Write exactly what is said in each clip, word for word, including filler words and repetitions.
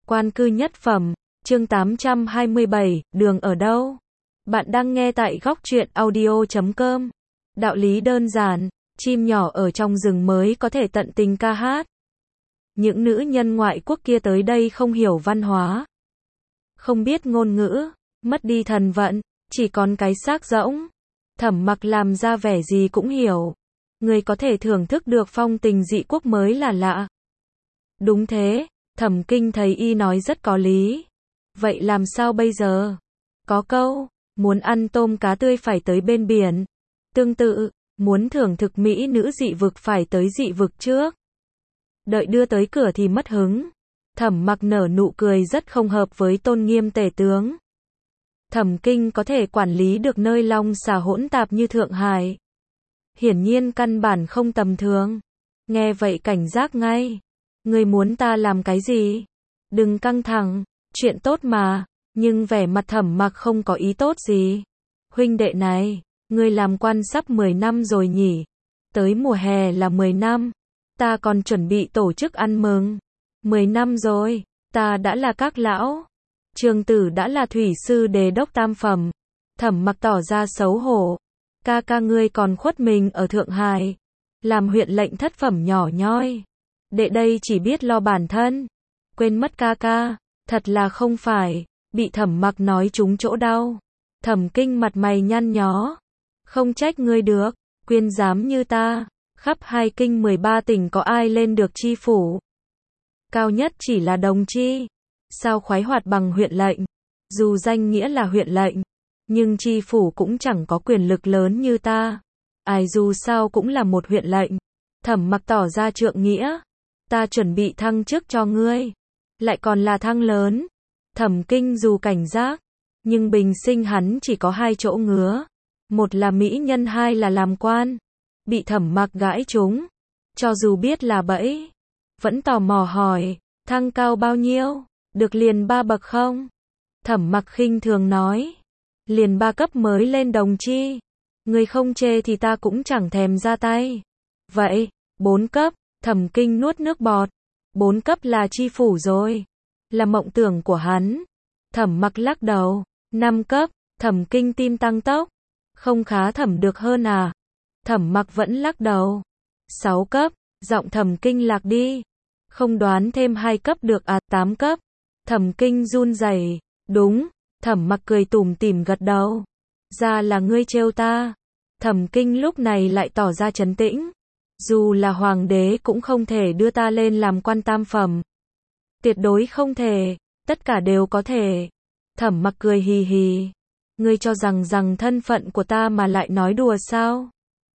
Quan cư nhất phẩm, chương tám trăm hai mươi bảy, đường ở đâu? Bạn đang nghe tại góc truyện audio chấm com. Đạo lý đơn giản, chim nhỏ ở trong rừng mới có thể tận tình ca hát. Những nữ nhân ngoại quốc kia tới đây không hiểu văn hóa, không biết ngôn ngữ, mất đi thần vận, chỉ còn cái xác rỗng. Thẩm Mặc làm ra vẻ gì cũng hiểu. Người có thể thưởng thức được phong tình dị quốc mới là lạ. Đúng thế, Thẩm Kinh thấy y nói rất có lý. Vậy làm sao bây giờ? Có câu, muốn ăn tôm cá tươi phải tới bên biển. Tương tự, muốn thưởng thực mỹ nữ dị vực phải tới dị vực trước. Đợi đưa tới cửa thì mất hứng. Thẩm Mặc nở nụ cười rất không hợp với tôn nghiêm tể tướng. Thẩm Kinh có thể quản lý được nơi long xà hỗn tạp như Thượng Hải. Hiển nhiên căn bản không tầm thường. Nghe vậy cảnh giác ngay. Ngươi muốn ta làm cái gì? Đừng căng thẳng, chuyện tốt mà. Nhưng vẻ mặt Thẩm Mặc không có ý tốt gì. Huynh đệ này, ngươi làm quan sắp mười năm rồi nhỉ? Tới mùa hè là mười năm. Ta còn chuẩn bị tổ chức ăn mừng. mười năm rồi, ta đã là các lão. Trường tử đã là thủy sư đề đốc tam phẩm. Thẩm Mặc tỏ ra xấu hổ. Ca ca ngươi còn khuất mình ở Thượng Hải. Làm huyện lệnh thất phẩm nhỏ nhoi. Đệ đây chỉ biết lo bản thân. Quên mất ca ca. Thật là không phải. Bị Thẩm Mặc nói trúng chỗ đau. Thẩm Kinh mặt mày nhăn nhó. Không trách ngươi được. Quyên giám như ta. Khắp hai kinh mười ba tỉnh có ai lên được chi phủ. Cao nhất chỉ là đồng chi. Sao khoái hoạt bằng huyện lệnh. Dù danh nghĩa là huyện lệnh, nhưng chi phủ cũng chẳng có quyền lực lớn như ta. Ai dù sao cũng là một huyện lệnh. Thẩm Mặc tỏ ra trượng nghĩa. Ta chuẩn bị thăng chức cho ngươi. Lại còn là thăng lớn. Thẩm Kinh dù cảnh giác, nhưng bình sinh hắn chỉ có hai chỗ ngứa. Một là mỹ nhân, hai là làm quan. Bị Thẩm Mặc gãi trúng. Cho dù biết là bẫy, vẫn tò mò hỏi, thăng cao bao nhiêu? Được liền ba bậc không? Thẩm Mặc khinh thường nói, liền ba cấp mới lên đồng chi. Người không chê thì ta cũng chẳng thèm ra tay. Vậy, bốn cấp, Thẩm Kinh nuốt nước bọt. Bốn cấp là chi phủ rồi. Là mộng tưởng của hắn. Thẩm Mặc lắc đầu. Năm cấp, Thẩm Kinh tim tăng tốc. Không khá thẩm được hơn à? Thẩm Mặc vẫn lắc đầu. Sáu cấp, giọng Thẩm Kinh lạc đi. Không đoán thêm hai cấp được à? Tám cấp. Thẩm Kinh run rẩy. Đúng. Thẩm Mặc cười tủm tỉm gật đầu. Ra là ngươi trêu ta. Thẩm Kinh lúc này lại tỏ ra trấn tĩnh. Dù là hoàng đế cũng không thể đưa ta lên làm quan tam phẩm. Tuyệt đối không thể. Tất cả đều có thể. Thẩm Mặc cười hì hì. Ngươi cho rằng rằng thân phận của ta mà lại nói đùa sao?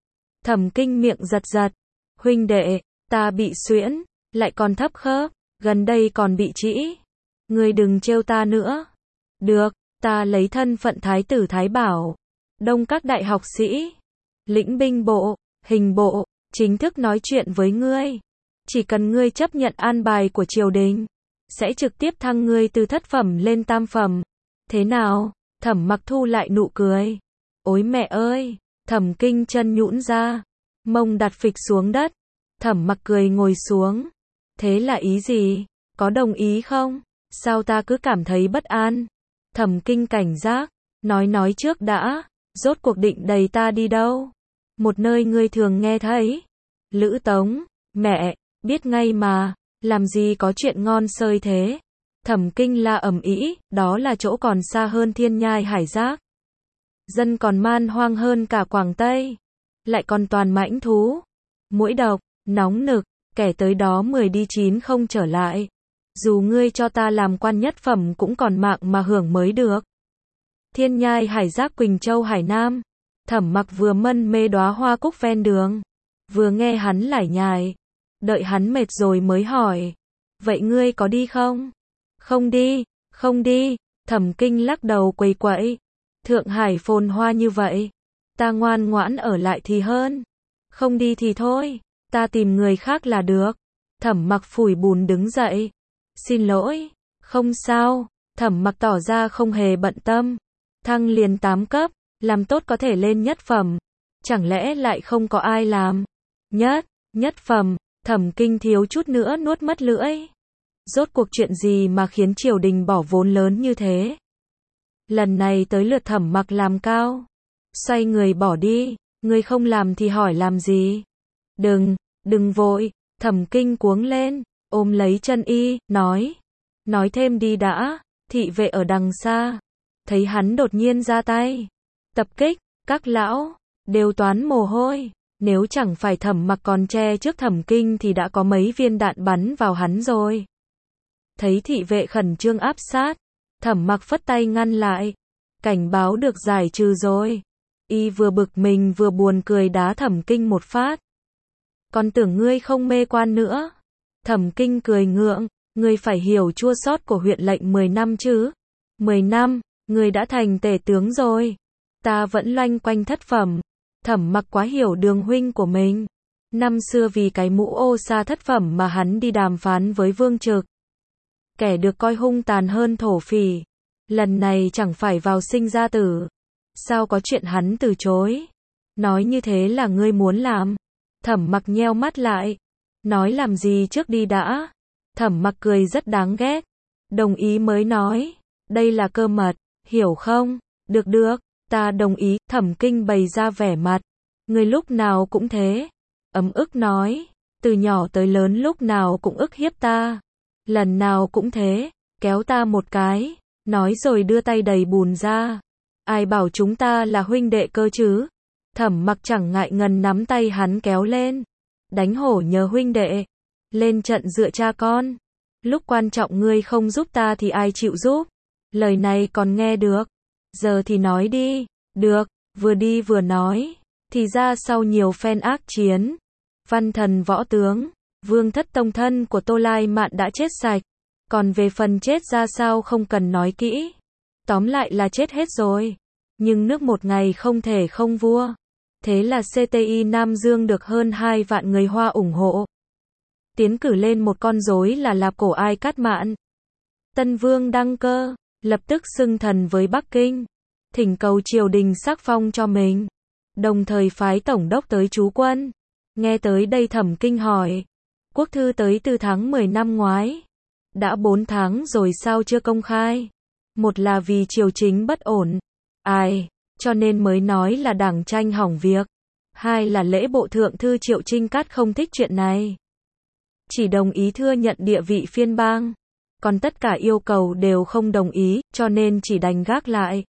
Thẩm Kinh miệng giật giật. Huynh đệ, ta bị suyễn, lại còn thấp khớp, gần đây còn bị trĩ. Ngươi đừng trêu ta nữa. Được, ta lấy thân phận thái tử Thái Bảo, đông các đại học sĩ, lĩnh binh bộ, hình bộ, chính thức nói chuyện với ngươi. Chỉ cần ngươi chấp nhận an bài của triều đình, sẽ trực tiếp thăng ngươi từ thất phẩm lên tam phẩm. Thế nào? Thẩm Mặc thu lại nụ cười. Ôi mẹ ơi! Thẩm Kinh chân nhũn ra, mông đặt phịch xuống đất. Thẩm Mặc cười ngồi xuống. Thế là ý gì? Có đồng ý không? Sao ta cứ cảm thấy bất an? Thẩm Kinh cảnh giác. Nói nói trước đã. Rốt cuộc định đẩy ta đi đâu? Một nơi ngươi thường nghe thấy. Lữ Tống. Mẹ, biết ngay mà. Làm gì có chuyện ngon xơi thế? Thẩm Kinh la ầm ĩ, đó là chỗ còn xa hơn Thiên Nhai Hải Giác. Dân còn man hoang hơn cả Quảng Tây. Lại còn toàn mãnh thú. Muỗi độc, nóng nực, kẻ tới đó mười đi chín không trở lại. Dù ngươi cho ta làm quan nhất phẩm cũng còn mạng mà hưởng mới được. Thiên Nhai Hải Giác, Quỳnh Châu Hải Nam. Thẩm Mặc vừa mân mê đóa hoa cúc ven đường, vừa nghe hắn lải nhải. Đợi hắn mệt rồi mới hỏi. Vậy ngươi có đi không? Không đi, không đi. Thẩm Kinh lắc đầu quầy quậy. Thượng Hải phồn hoa như vậy, ta ngoan ngoãn ở lại thì hơn. Không đi thì thôi, ta tìm người khác là được. Thẩm Mặc phủi bùn đứng dậy. Xin lỗi, không sao. Thẩm Mặc tỏ ra không hề bận tâm. Thăng liền tám cấp, làm tốt có thể lên nhất phẩm. Chẳng lẽ lại không có ai làm? Nhất, nhất phẩm. Thẩm Kinh thiếu chút nữa nuốt mất lưỡi. Rốt cuộc chuyện gì mà khiến triều đình bỏ vốn lớn như thế? Lần này tới lượt Thẩm Mặc làm cao. Xoay người bỏ đi, ngươi không làm thì hỏi làm gì? Đừng, đừng vội, Thẩm Kinh cuống lên, ôm lấy chân y, nói. Nói thêm đi đã, thị vệ ở đằng xa. Thấy hắn đột nhiên ra tay. Tập kích, các lão, đều toán mồ hôi. Nếu chẳng phải Thẩm Mặc còn che trước Thẩm Kinh thì đã có mấy viên đạn bắn vào hắn rồi. Thấy thị vệ khẩn trương áp sát, Thẩm Mặc phất tay ngăn lại. Cảnh báo được giải trừ rồi. Y vừa bực mình vừa buồn cười đá Thẩm Kinh một phát. Còn tưởng ngươi không mê quan nữa. Thẩm Kinh cười ngượng, ngươi phải hiểu chua xót của huyện lệnh mười năm chứ. mười năm, ngươi đã thành tể tướng rồi. Ta vẫn loanh quanh thất phẩm. Thẩm Mặc quá hiểu Đường huynh của mình. Năm xưa vì cái mũ ô sa thất phẩm mà hắn đi đàm phán với Vương Trực. Kẻ được coi hung tàn hơn thổ phỉ. Lần này chẳng phải vào sinh ra tử. Sao có chuyện hắn từ chối? Nói như thế là ngươi muốn làm. Thẩm Mặc nheo mắt lại. Nói làm gì trước đi đã. Thẩm Mặc cười rất đáng ghét. Đồng ý mới nói. Đây là cơ mật, hiểu không? Được được, ta đồng ý. Thẩm Kinh bày ra vẻ mặt. Ngươi lúc nào cũng thế. Ấm ức nói. Từ nhỏ tới lớn lúc nào cũng ức hiếp ta. Lần nào cũng thế. Kéo ta một cái. Nói rồi đưa tay đầy bùn ra. Ai bảo chúng ta là huynh đệ cơ chứ? Thẩm Mặc chẳng ngại ngần nắm tay hắn kéo lên. Đánh hổ nhờ huynh đệ. Lên trận dựa cha con. Lúc quan trọng ngươi không giúp ta thì ai chịu giúp? Lời này còn nghe được. Giờ thì nói đi. Được, vừa đi vừa nói. Thì ra sau nhiều phen ác chiến. Văn thần võ tướng. Vương thất tông thân của Tô Lai Mạn đã chết sạch. Còn về phần chết ra sao không cần nói kỹ. Tóm lại là chết hết rồi. Nhưng nước một ngày không thể không vua. Thế là xê tê i Nam Dương được hơn hai vạn người Hoa ủng hộ. Tiến cử lên một con rối là Lạp Cổ Ai Cát Mạn. Tân Vương đăng cơ, lập tức xưng thần với Bắc Kinh. Thỉnh cầu triều đình sắc phong cho mình. Đồng thời phái tổng đốc tới trú quân. Nghe tới đây Thẩm Kinh hỏi. Quốc thư tới từ tháng mười năm ngoái. Đã bốn tháng rồi sao chưa công khai? Một là vì triều chính bất ổn. Ai, cho nên mới nói là đảng tranh hỏng việc. Hai là lễ bộ thượng thư Triệu Trinh Cát không thích chuyện này. Chỉ đồng ý thừa nhận địa vị phiên bang. Còn tất cả yêu cầu đều không đồng ý, cho nên chỉ đành gác lại.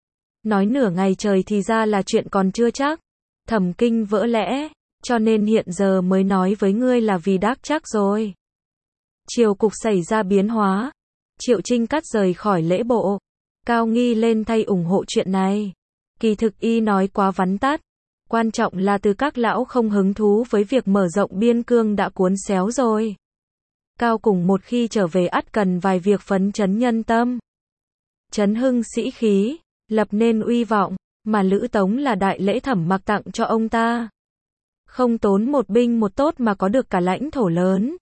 Nói nửa ngày trời thì ra là chuyện còn chưa chắc. Thẩm Kinh vỡ lẽ, cho nên hiện giờ mới nói với ngươi là vì đắc chắc rồi. Triều cục xảy ra biến hóa. Triệu Trinh Cát rời khỏi lễ bộ. Cao Nghi lên thay ủng hộ chuyện này. Kỳ thực y nói quá vắn tắt. Quan trọng là từ các lão không hứng thú với việc mở rộng biên cương đã cuốn xéo rồi. Cao cùng một khi trở về ắt cần vài việc phấn chấn nhân tâm. Chấn hưng sĩ khí, lập nên uy vọng, mà Lữ Tống là đại lễ Thẩm Mặc tặng cho ông ta. Không tốn một binh một tốt mà có được cả lãnh thổ lớn.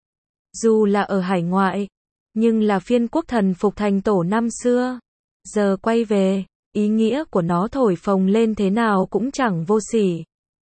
Dù là ở hải ngoại, nhưng là phiên quốc thần phục thành tổ năm xưa. Giờ quay về, ý nghĩa của nó thổi phồng lên thế nào cũng chẳng vô sỉ.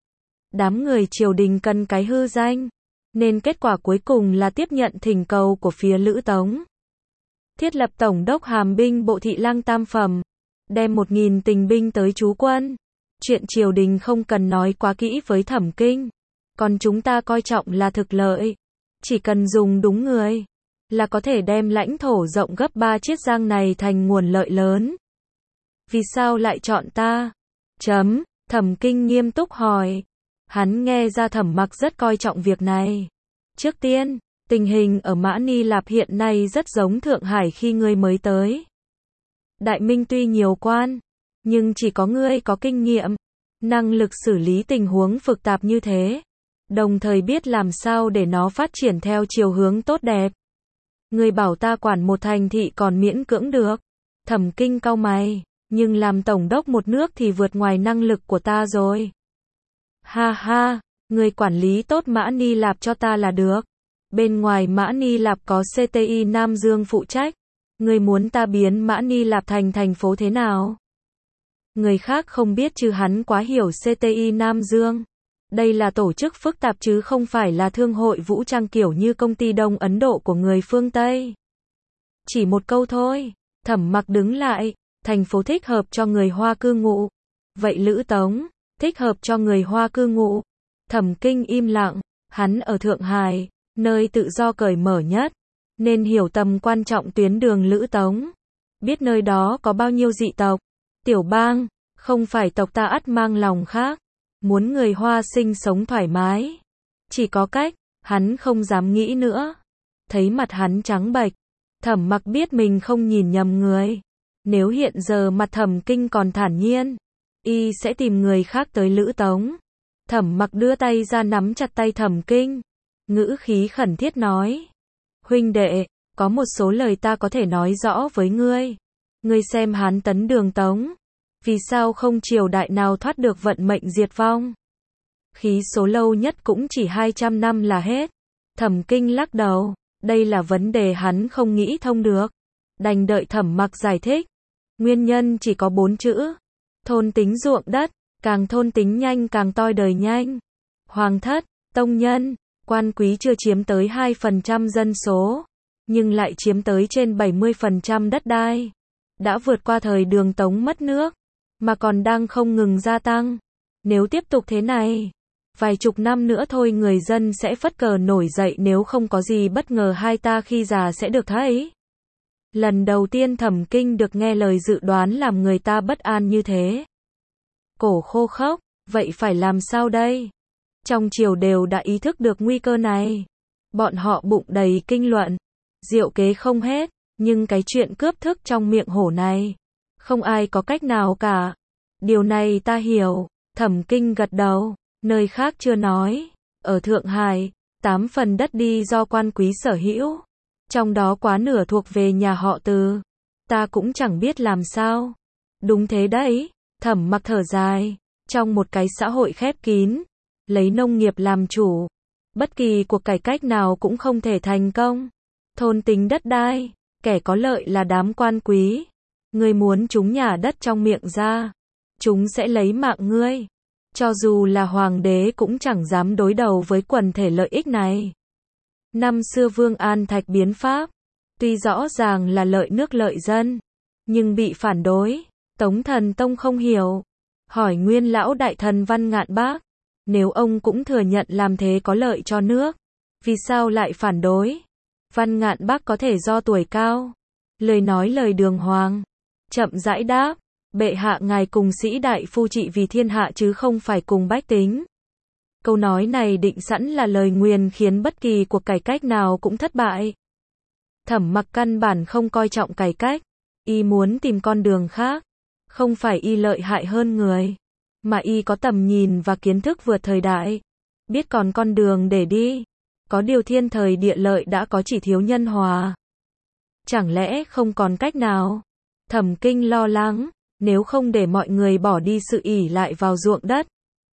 Đám người triều đình cần cái hư danh, nên kết quả cuối cùng là tiếp nhận thỉnh cầu của phía Lữ Tống. Thiết lập tổng đốc hàm binh bộ thị lang tam phẩm, đem một nghìn tình binh tới trú quân. Chuyện triều đình không cần nói quá kỹ với Thẩm Kinh, còn chúng ta coi trọng là thực lợi. Chỉ cần dùng đúng người, là có thể đem lãnh thổ rộng gấp ba Chiết Giang này thành nguồn lợi lớn. Vì sao lại chọn ta? Chấm, Thẩm Kinh nghiêm túc hỏi. Hắn nghe ra Thẩm Mặc rất coi trọng việc này. Trước tiên, tình hình ở Mã Ni Lạp hiện nay rất giống Thượng Hải khi ngươi mới tới. Đại Minh tuy nhiều quan, nhưng chỉ có ngươi có kinh nghiệm, năng lực xử lý tình huống phức tạp như thế, đồng thời biết làm sao để nó phát triển theo chiều hướng tốt đẹp. Ngươi bảo ta quản một thành thị còn miễn cưỡng được. Thẩm Kinh cau mày, nhưng làm tổng đốc một nước thì vượt ngoài năng lực của ta rồi. Ha ha, ngươi quản lý tốt Mã Ni Lạp cho ta là được. Bên ngoài Mã Ni Lạp có xê tê i Nam Dương phụ trách. Ngươi muốn ta biến Mã Ni Lạp thành thành phố thế nào? Người khác không biết chứ hắn quá hiểu xê tê i Nam Dương. Đây là tổ chức phức tạp chứ không phải là thương hội vũ trang kiểu như công ty Đông Ấn Độ của người phương Tây. Chỉ một câu thôi. Thẩm Mặc đứng lại. Thành phố thích hợp cho người Hoa cư ngụ. Vậy Lữ Tống, thích hợp cho người Hoa cư ngụ. Thẩm Kinh im lặng. Hắn ở Thượng Hải, nơi tự do cởi mở nhất, nên hiểu tầm quan trọng tuyến đường Lữ Tống. Biết nơi đó có bao nhiêu dị tộc. Tiểu bang, không phải tộc ta ắt mang lòng khác. Muốn người Hoa sinh sống thoải mái. Chỉ có cách, hắn không dám nghĩ nữa. Thấy mặt hắn trắng bệch. Thẩm Mặc biết mình không nhìn nhầm người. Nếu hiện giờ mặt Thẩm Kinh còn thản nhiên, y sẽ tìm người khác tới Lữ Tống. Thẩm Mặc đưa tay ra nắm chặt tay Thẩm Kinh. Ngữ khí khẩn thiết nói. Huynh đệ, có một số lời ta có thể nói rõ với ngươi. Ngươi xem Hán Tấn Đường Tống. Vì sao không triều đại nào thoát được vận mệnh diệt vong? Khí số lâu nhất cũng chỉ hai trăm năm là hết. Thẩm Kinh lắc đầu. Đây là vấn đề hắn không nghĩ thông được. Đành đợi Thẩm Mặc giải thích. Nguyên nhân chỉ có bốn chữ. Thôn tính ruộng đất. Càng thôn tính nhanh càng toi đời nhanh. Hoàng thất, tông nhân, quan quý chưa chiếm tới hai phần trăm dân số. Nhưng lại chiếm tới trên bảy mươi phần trăm đất đai. Đã vượt qua thời Đường Tống mất nước. Mà còn đang không ngừng gia tăng. Nếu tiếp tục thế này, vài chục năm nữa thôi người dân sẽ phất cờ nổi dậy, nếu không có gì bất ngờ hai ta khi già sẽ được thấy. Lần đầu tiên Thẩm Kinh được nghe lời dự đoán làm người ta bất an như thế. Cổ khô khốc, vậy phải làm sao đây? Trong triều đều đã ý thức được nguy cơ này. Bọn họ bụng đầy kinh luận, diệu kế không hết, nhưng cái chuyện cướp thức trong miệng hổ này, không ai có cách nào cả. Điều này ta hiểu. Thẩm Kinh gật đầu. Nơi khác chưa nói. Ở Thượng Hải, tám phần đất đi do quan quý sở hữu. Trong đó quá nửa thuộc về nhà họ Từ. Ta cũng chẳng biết làm sao. Đúng thế đấy. Thẩm Mặc thở dài. Trong một cái xã hội khép kín, lấy nông nghiệp làm chủ, bất kỳ cuộc cải cách nào cũng không thể thành công. Thôn tính đất đai, kẻ có lợi là đám quan quý. Ngươi muốn chúng nhả đất trong miệng ra, chúng sẽ lấy mạng ngươi. Cho dù là hoàng đế cũng chẳng dám đối đầu với quần thể lợi ích này. Năm xưa Vương An Thạch biến pháp, tuy rõ ràng là lợi nước lợi dân, nhưng bị phản đối. Tống Thần Tông không hiểu, hỏi nguyên lão đại thần Văn Ngạn Bác, nếu ông cũng thừa nhận làm thế có lợi cho nước, vì sao lại phản đối? Văn Ngạn Bác có thể do tuổi cao, lời nói lời đường hoàng, chậm rãi đáp, bệ hạ ngài cùng sĩ đại phu trị vì thiên hạ chứ không phải cùng bách tính. Câu nói này định sẵn là lời nguyền khiến bất kỳ cuộc cải cách nào cũng thất bại. Thẩm Mặc căn bản không coi trọng cải cách, y muốn tìm con đường khác. Không phải y lợi hại hơn người, mà y có tầm nhìn và kiến thức vượt thời đại, biết còn con đường để đi. Có điều thiên thời địa lợi đã có, chỉ thiếu nhân hòa. Chẳng lẽ không còn cách nào? Thẩm Kinh lo lắng, nếu không để mọi người bỏ đi sự ỷ lại vào ruộng đất,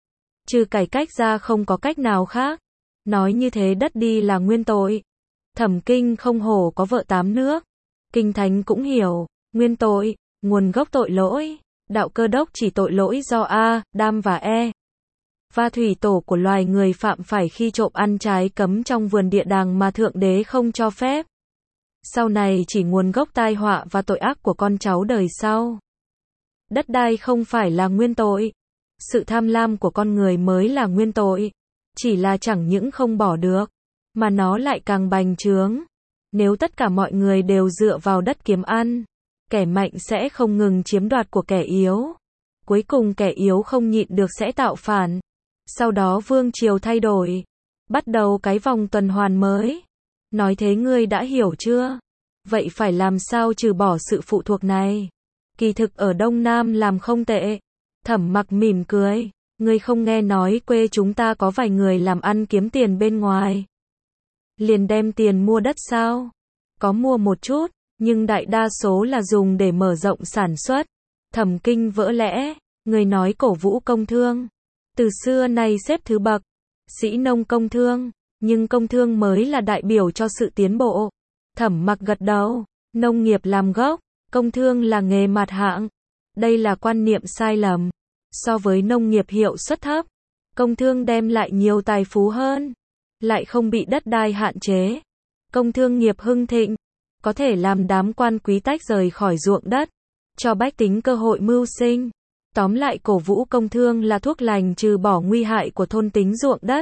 trừ cải cách ra không có cách nào khác. Nói như thế đất đi là nguyên tội. Thẩm Kinh không hổ có vợ tám nước. Kinh Thánh cũng hiểu, nguyên tội, nguồn gốc tội lỗi. Đạo Cơ Đốc chỉ tội lỗi do A, Đam và E. Và thủy tổ của loài người phạm phải khi trộm ăn trái cấm trong vườn địa đàng mà Thượng Đế không cho phép. Sau này chỉ nguồn gốc tai họa và tội ác của con cháu đời sau. Đất đai không phải là nguyên tội. Sự tham lam của con người mới là nguyên tội. Chỉ là chẳng những không bỏ được, mà nó lại càng bành trướng. Nếu tất cả mọi người đều dựa vào đất kiếm ăn, kẻ mạnh sẽ không ngừng chiếm đoạt của kẻ yếu. Cuối cùng kẻ yếu không nhịn được sẽ tạo phản. Sau đó vương triều thay đổi. Bắt đầu cái vòng tuần hoàn mới. Nói thế ngươi đã hiểu chưa? Vậy phải làm sao trừ bỏ sự phụ thuộc này? Kỳ thực ở Đông Nam làm không tệ. Thẩm Mặc mỉm cười. Ngươi không nghe nói quê chúng ta có vài người làm ăn kiếm tiền bên ngoài, liền đem tiền mua đất sao? Có mua một chút, nhưng đại đa số là dùng để mở rộng sản xuất. Thẩm Kinh vỡ lẽ. Người nói cổ vũ công thương, từ xưa nay xếp thứ bậc, sĩ nông công thương, nhưng công thương mới là đại biểu cho sự tiến bộ. Thẩm Mặc gật đầu. Nông nghiệp làm gốc, công thương là nghề mặt hạng. Đây là quan niệm sai lầm. So với nông nghiệp hiệu suất thấp, Công thương đem lại nhiều tài phú hơn, lại không bị đất đai hạn chế. Công thương nghiệp hưng thịnh, có thể làm đám quan quý tách rời khỏi ruộng đất, cho bách tính cơ hội mưu sinh. Tóm lại cổ vũ công thương là thuốc lành trừ bỏ nguy hại của thôn tính ruộng đất.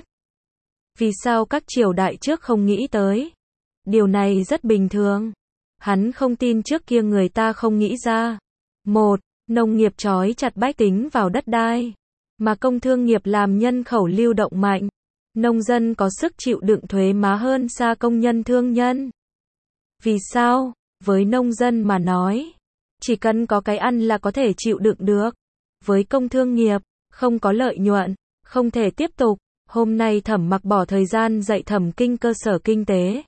Vì sao các triều đại trước không nghĩ tới? Điều này rất bình thường. Hắn không tin trước kia người ta không nghĩ ra. Một, nông nghiệp trói chặt bách tính vào đất đai, mà công thương nghiệp làm nhân khẩu lưu động mạnh. Nông dân có sức chịu đựng thuế má hơn xa công nhân thương nhân. Vì sao? Với nông dân mà nói, chỉ cần có cái ăn là có thể chịu đựng được. Với công thương nghiệp, không có lợi nhuận, không thể tiếp tục. Hôm nay Thẩm Mặc bỏ thời gian dạy thẩm kinh cơ sở kinh tế.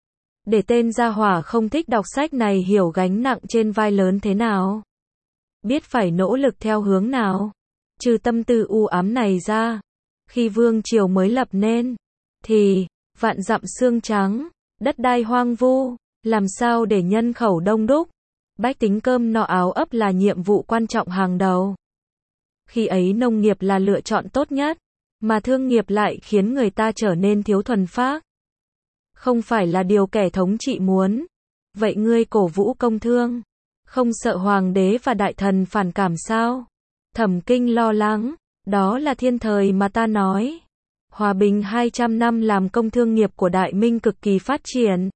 Để tên gia hỏa không thích đọc sách này hiểu gánh nặng trên vai lớn thế nào. Biết phải nỗ lực theo hướng nào. Trừ tâm tư u ám này ra, khi vương triều mới lập nên, thì, vạn dặm xương trắng, đất đai hoang vu, làm sao để nhân khẩu đông đúc. Bách tính cơm no áo ấp là nhiệm vụ quan trọng hàng đầu. Khi ấy nông nghiệp là lựa chọn tốt nhất, mà thương nghiệp lại khiến người ta trở nên thiếu thuần phác. Không phải là điều kẻ thống trị muốn. Vậy ngươi cổ vũ công thương, không sợ hoàng đế và đại thần phản cảm sao? Thẩm Kinh lo lắng, đó là thiên thời mà ta nói. Hòa bình hai trăm năm làm công thương nghiệp của Đại Minh cực kỳ phát triển.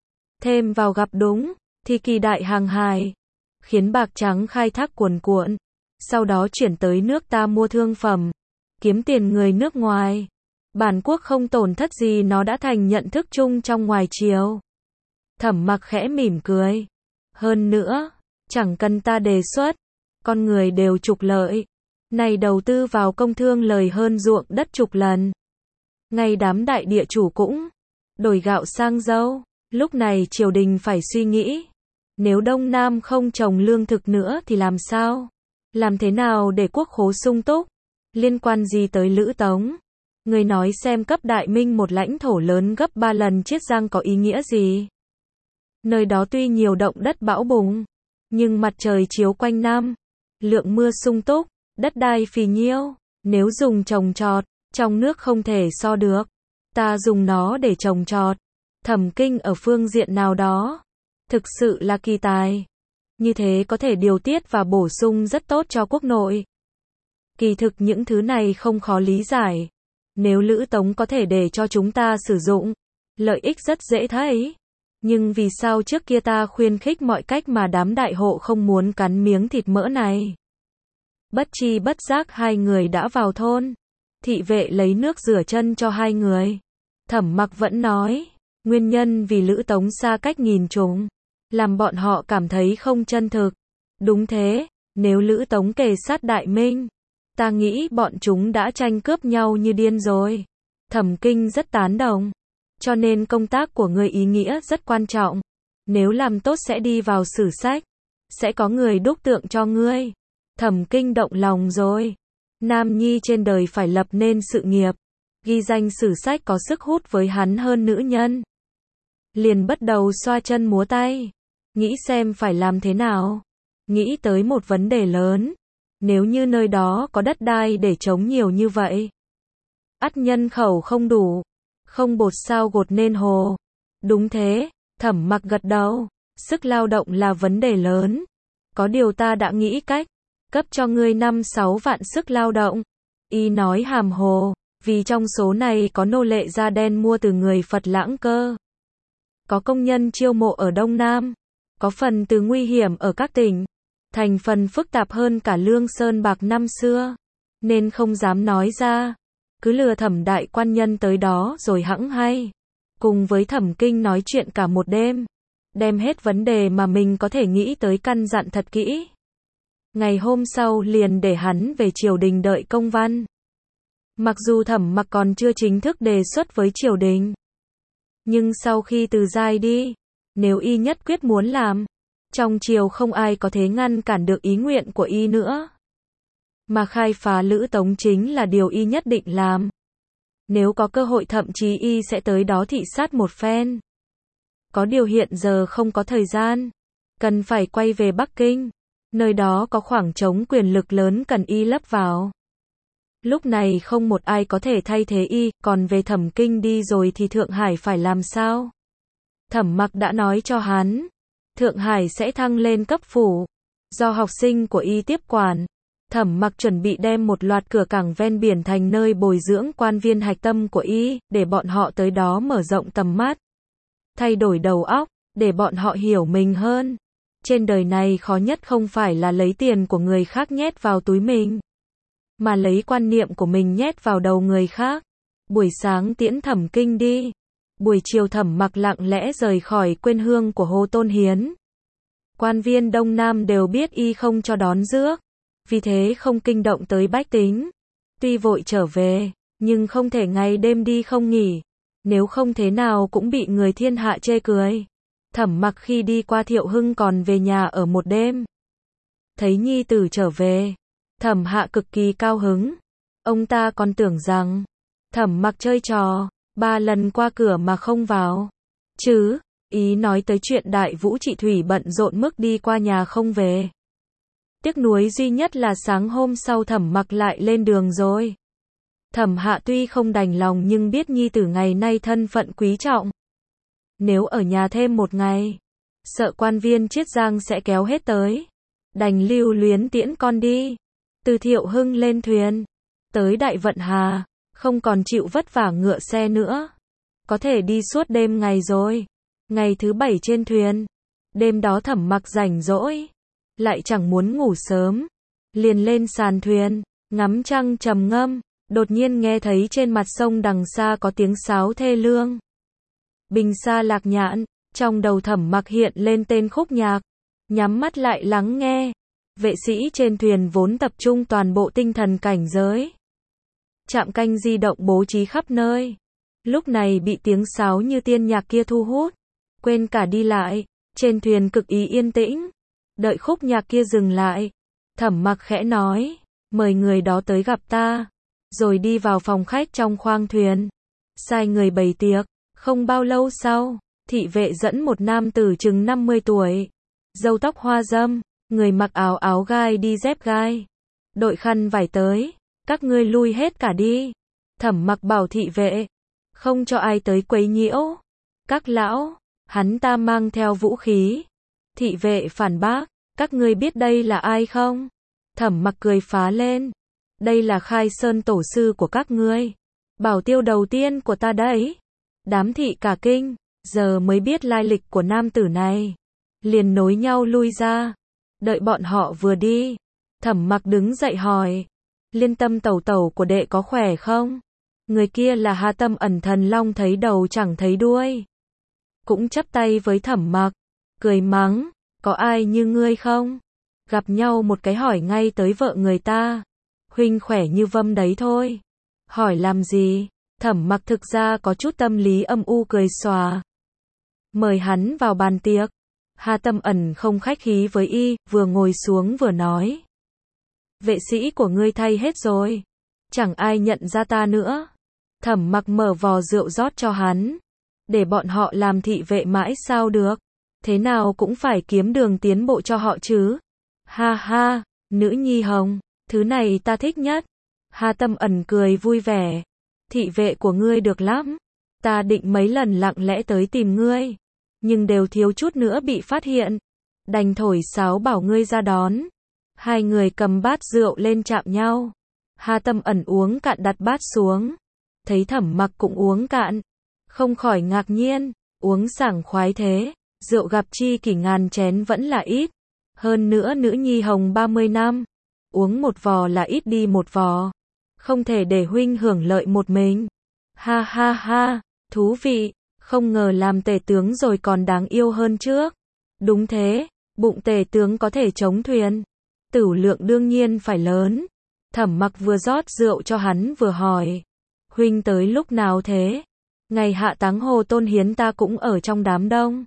Thêm vào gặp đúng, thì kỳ đại hàng hải, khiến bạc trắng khai thác cuồn cuộn, sau đó chuyển tới nước ta mua thương phẩm, kiếm tiền người nước ngoài. Bản quốc không tổn thất gì, nó đã thành nhận thức chung trong ngoài triều. Thẩm Mặc khẽ mỉm cười. Hơn nữa, chẳng cần ta đề xuất, con người đều trục lợi. Này đầu tư vào công thương lời hơn ruộng đất chục lần. Ngay đám đại địa chủ cũng đổi gạo sang dâu. Lúc này triều đình phải suy nghĩ, nếu Đông Nam không trồng lương thực nữa thì làm sao? Làm thế nào để quốc khố sung túc? Liên quan gì tới Lữ Tống? Người nói xem cấp Đại Minh một lãnh thổ lớn gấp ba lần Chiết Giang có ý nghĩa gì? Nơi đó tuy nhiều động đất bão bùng, nhưng mặt trời chiếu quanh năm, lượng mưa sung túc, đất đai phì nhiêu. Nếu dùng trồng trọt, trong nước không thể so được. Ta dùng nó để trồng trọt. Thẩm Kinh ở phương diện nào đó, thực sự là kỳ tài. Như thế có thể điều tiết và bổ sung rất tốt cho quốc nội. Kỳ thực những thứ này không khó lý giải. Nếu Lữ Tống có thể để cho chúng ta sử dụng, lợi ích rất dễ thấy. Nhưng vì sao trước kia ta khuyên khích mọi cách mà đám đại hộ không muốn cắn miếng thịt mỡ này? Bất chi bất giác hai người đã vào thôn. Thị vệ lấy nước rửa chân cho hai người. Thẩm Mặc vẫn nói, nguyên nhân vì Lữ Tống xa cách nghìn trùng, làm bọn họ cảm thấy không chân thực. Đúng thế, nếu Lữ Tống kề sát Đại Minh, ta nghĩ bọn chúng đã tranh cướp nhau như điên rồi. Thẩm Kinh rất tán đồng. Cho nên công tác của ngươi ý nghĩa rất quan trọng. Nếu làm tốt sẽ đi vào sử sách. Sẽ có người đúc tượng cho ngươi. Thẩm Kinh động lòng rồi. Nam nhi trên đời phải lập nên sự nghiệp. Ghi danh sử sách có sức hút với hắn hơn nữ nhân. Liền bắt đầu xoa chân múa tay. Nghĩ xem phải làm thế nào. Nghĩ tới một vấn đề lớn. Nếu như nơi đó có đất đai để trống nhiều như vậy, ắt nhân khẩu không đủ. Không bột sao gột nên hồ. Đúng thế, Thẩm Mặc gật đầu. Sức lao động là vấn đề lớn. Có điều ta đã nghĩ cách. Cấp cho ngươi năm sáu vạn sức lao động. Y nói hàm hồ. Vì trong số này có nô lệ da đen mua từ người Phật Lãng cơ. Có công nhân chiêu mộ ở Đông Nam. Có phần từ nguy hiểm ở các tỉnh. Thành phần phức tạp hơn cả Lương Sơn Bạc năm xưa. Nên không dám nói ra. Cứ lừa Thẩm đại quan nhân tới đó rồi hẵng hay. Cùng với Thẩm Kinh nói chuyện cả một đêm. Đem hết vấn đề mà mình có thể nghĩ tới căn dặn thật kỹ. Ngày hôm sau liền để hắn về triều đình đợi công văn. Mặc dù Thẩm Mặc còn chưa chính thức đề xuất với triều đình. Nhưng sau khi Từ Giai đi, nếu y nhất quyết muốn làm, trong triều không ai có thể ngăn cản được ý nguyện của y nữa. Mà khai phá Lữ Tống chính là điều y nhất định làm. Nếu có cơ hội thậm chí y sẽ tới đó thị sát một phen. Có điều hiện giờ không có thời gian. Cần phải quay về Bắc Kinh. Nơi đó có khoảng trống quyền lực lớn cần y lấp vào. Lúc này không một ai có thể thay thế y, còn về Thẩm Kinh đi rồi thì Thượng Hải phải làm sao? Thẩm Mặc đã nói cho hắn, Thượng Hải sẽ thăng lên cấp phủ, do học sinh của y tiếp quản. Thẩm Mặc chuẩn bị đem một loạt cửa cảng ven biển thành nơi bồi dưỡng quan viên hạch tâm của y, để bọn họ tới đó mở rộng tầm mắt, thay đổi đầu óc, để bọn họ hiểu mình hơn. Trên đời này khó nhất không phải là lấy tiền của người khác nhét vào túi mình, mà lấy quan niệm của mình nhét vào đầu người khác. Buổi sáng tiễn Thẩm Kinh đi, buổi chiều Thẩm Mặc lặng lẽ rời khỏi quê hương của Hồ Tôn Hiến. Quan viên Đông Nam đều biết y không cho đón rước, vì thế không kinh động tới bách tính. Tuy vội trở về, nhưng không thể ngày đêm đi không nghỉ, nếu không thế nào cũng bị người thiên hạ chê cười. Thẩm Mặc khi đi qua Thiệu Hưng còn về nhà ở một đêm. Thấy nhi tử trở về, Thẩm Hạ cực kỳ cao hứng. Ông ta còn tưởng rằng Thẩm Mặc chơi trò, ba lần qua cửa mà không vào. Chứ, ý nói tới chuyện Đại Vũ Trị Thủy bận rộn mức đi qua nhà không về. Tiếc nuối duy nhất là sáng hôm sau Thẩm Mặc lại lên đường rồi. Thẩm Hạ tuy không đành lòng nhưng biết nhi tử ngày nay thân phận quý trọng. Nếu ở nhà thêm một ngày, sợ quan viên Chiết Giang sẽ kéo hết tới. Đành lưu luyến tiễn con đi. Từ Thiệu Hưng lên thuyền, tới Đại Vận Hà, không còn chịu vất vả ngựa xe nữa. Có thể đi suốt đêm ngày rồi. Ngày thứ bảy trên thuyền, đêm đó Thẩm Mặc rảnh rỗi, lại chẳng muốn ngủ sớm, liền lên sàn thuyền, ngắm trăng trầm ngâm, đột nhiên nghe thấy trên mặt sông đằng xa có tiếng sáo thê lương. Bình Sa Lạc Nhạn, trong đầu Thẩm Mặc hiện lên tên khúc nhạc, nhắm mắt lại lắng nghe. Vệ sĩ trên thuyền vốn tập trung toàn bộ tinh thần cảnh giới. Trạm canh di động bố trí khắp nơi. Lúc này bị tiếng sáo như tiên nhạc kia thu hút, quên cả đi lại, trên thuyền cực ý yên tĩnh. Đợi khúc nhạc kia dừng lại, Thẩm Mặc khẽ nói, mời người đó tới gặp ta, rồi đi vào phòng khách trong khoang thuyền, sai người bày tiệc. Không bao lâu sau, thị vệ dẫn một nam tử chừng năm mươi tuổi, râu tóc hoa râm, người mặc áo áo gai đi dép gai, đội khăn vải tới, các ngươi lui hết cả đi. Thẩm Mặc bảo thị vệ, không cho ai tới quấy nhiễu. Các lão, hắn ta mang theo vũ khí. Thị vệ phản bác, các ngươi biết đây là ai không? Thẩm Mặc cười phá lên, đây là Khai Sơn tổ sư của các ngươi, bảo tiêu đầu tiên của ta đấy. Đám thị cả kinh, giờ mới biết lai lịch của nam tử này, liền nối nhau lui ra. Đợi bọn họ vừa đi, Thẩm Mặc đứng dậy hỏi, Liên Tâm tẩu tẩu của đệ có khỏe không? Người kia là Hà Tâm Ẩn Thần Long thấy đầu chẳng thấy đuôi, cũng chắp tay với Thẩm Mặc, cười mắng, có ai như ngươi không? Gặp nhau một cái hỏi ngay tới vợ người ta. Huynh khỏe như vâm đấy thôi. Hỏi làm gì? Thẩm Mặc thực ra có chút tâm lý âm u cười xòa. Mời hắn vào bàn tiệc. Hà Tâm Ẩn không khách khí với y, vừa ngồi xuống vừa nói. Vệ sĩ của ngươi thay hết rồi. Chẳng ai nhận ra ta nữa. Thẩm Mặc mở vò rượu rót cho hắn. Để bọn họ làm thị vệ mãi sao được. Thế nào cũng phải kiếm đường tiến bộ cho họ chứ. Ha ha, nữ nhi hồng, thứ này ta thích nhất. Hà Tâm Ẩn cười vui vẻ. Thị vệ của ngươi được lắm. Ta định mấy lần lặng lẽ tới tìm ngươi, nhưng đều thiếu chút nữa bị phát hiện. Đành thổi sáo bảo ngươi ra đón. Hai người cầm bát rượu lên chạm nhau. Hà Tâm Ẩn uống cạn đặt bát xuống. Thấy Thẩm Mặc cũng uống cạn, không khỏi ngạc nhiên, uống sảng khoái thế. Rượu gặp chi kỷ ngàn chén vẫn là ít. Hơn nữa nữ nhi hồng ba mươi năm, uống một vò là ít đi một vò. Không thể để huynh hưởng lợi một mình. Ha ha ha, thú vị, không ngờ làm tể tướng rồi còn đáng yêu hơn trước. Đúng thế, bụng tể tướng có thể chống thuyền. Tửu lượng đương nhiên phải lớn. Thẩm Mặc vừa rót rượu cho hắn vừa hỏi. Huynh tới lúc nào thế? Ngày hạ táng Hồ Tôn Hiến ta cũng ở trong đám đông.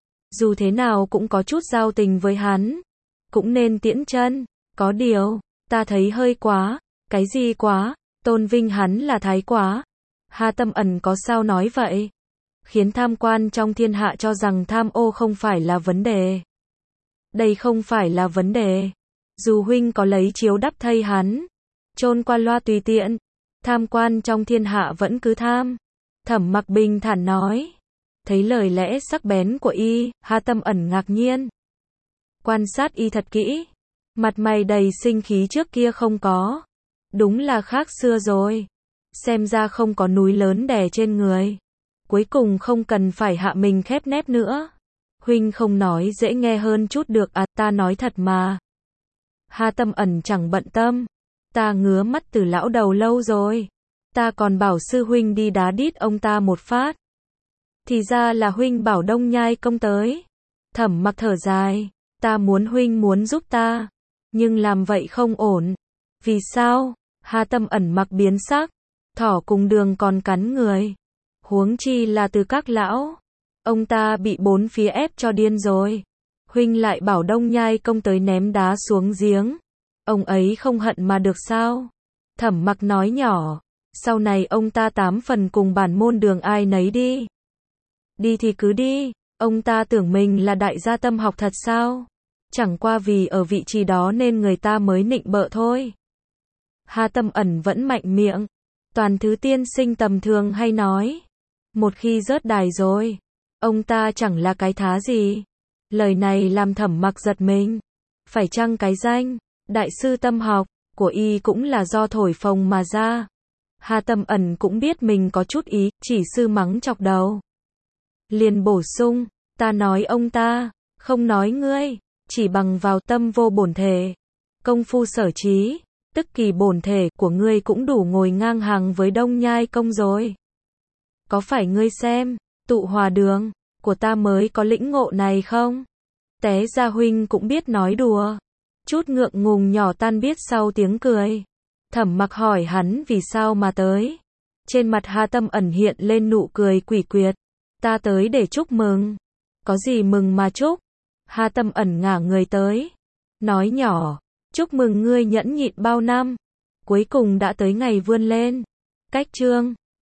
Dù thế nào cũng có chút giao tình với hắn. Cũng nên tiễn chân. Có điều, ta thấy hơi quá. Cái gì quá? Tôn vinh hắn là thái quá. Hà Tâm Ẩn có sao nói vậy? Khiến tham quan trong thiên hạ cho rằng tham ô không phải là vấn đề. Đây không phải là vấn đề. Dù huynh có lấy chiếu đắp thay hắn, chôn qua loa tùy tiện. Tham quan trong thiên hạ vẫn cứ tham. Thẩm Mặc bình thản nói. Thấy lời lẽ sắc bén của y, Hà Tâm Ẩn ngạc nhiên. Quan sát y thật kỹ. Mặt mày đầy sinh khí trước kia không có. Đúng là khác xưa rồi. Xem ra không có núi lớn đè trên người. Cuối cùng không cần phải hạ mình khép nép nữa. Huynh không nói dễ nghe hơn chút được à, ta nói thật mà. Hà Tâm Ẩn chẳng bận tâm. Ta ngứa mắt từ lão đầu lâu rồi. Ta còn bảo sư huynh đi đá đít ông ta một phát. Thì ra là huynh bảo Đông Nhai Công tới. Thẩm Mặc thở dài. Ta muốn huynh muốn giúp ta. Nhưng làm vậy không ổn. Vì sao? Hà Tâm Ẩn Mặc biến sắc. Thỏ cùng đường còn cắn người. Huống chi là từ các lão. Ông ta bị bốn phía ép cho điên rồi. Huynh lại bảo Đông Nhai Công tới ném đá xuống giếng. Ông ấy không hận mà được sao? Thẩm Mặc nói nhỏ. Sau này ông ta tám phần cùng bản môn đường ai nấy đi. Đi thì cứ đi. Ông ta tưởng mình là đại gia tâm học thật sao? Chẳng qua vì ở vị trí đó nên người ta mới nịnh bợ thôi. Hà Tâm Ẩn vẫn mạnh miệng. Toàn thứ tiên sinh tầm thường hay nói. Một khi rớt đài rồi, ông ta chẳng là cái thá gì. Lời này làm Thẩm Mặc giật mình. Phải chăng cái danh đại sư tâm học của y cũng là do thổi phồng mà ra? Hà Tâm Ẩn cũng biết mình có chút ý, chỉ sư mắng chọc đầu. Liền bổ sung, ta nói ông ta, không nói ngươi, chỉ bằng vào tâm vô bổn thể, công phu sở trí, tức kỳ bổn thể của ngươi cũng đủ ngồi ngang hàng với Đông Nhai Công rồi. Có phải ngươi xem, tụ hòa đường của ta mới có lĩnh ngộ này không? Té ra huynh cũng biết nói đùa. Chút ngượng ngùng nhỏ tan biết sau tiếng cười. Thẩm Mặc hỏi hắn vì sao mà tới. Trên mặt Hà Tâm Ẩn hiện lên nụ cười quỷ quyệt. Ta tới để chúc mừng. Có gì mừng mà chúc? Hà Tâm Ẩn ngả người tới. Nói nhỏ, chúc mừng ngươi nhẫn nhịn bao năm. Cuối cùng đã tới ngày vươn lên. Cách chương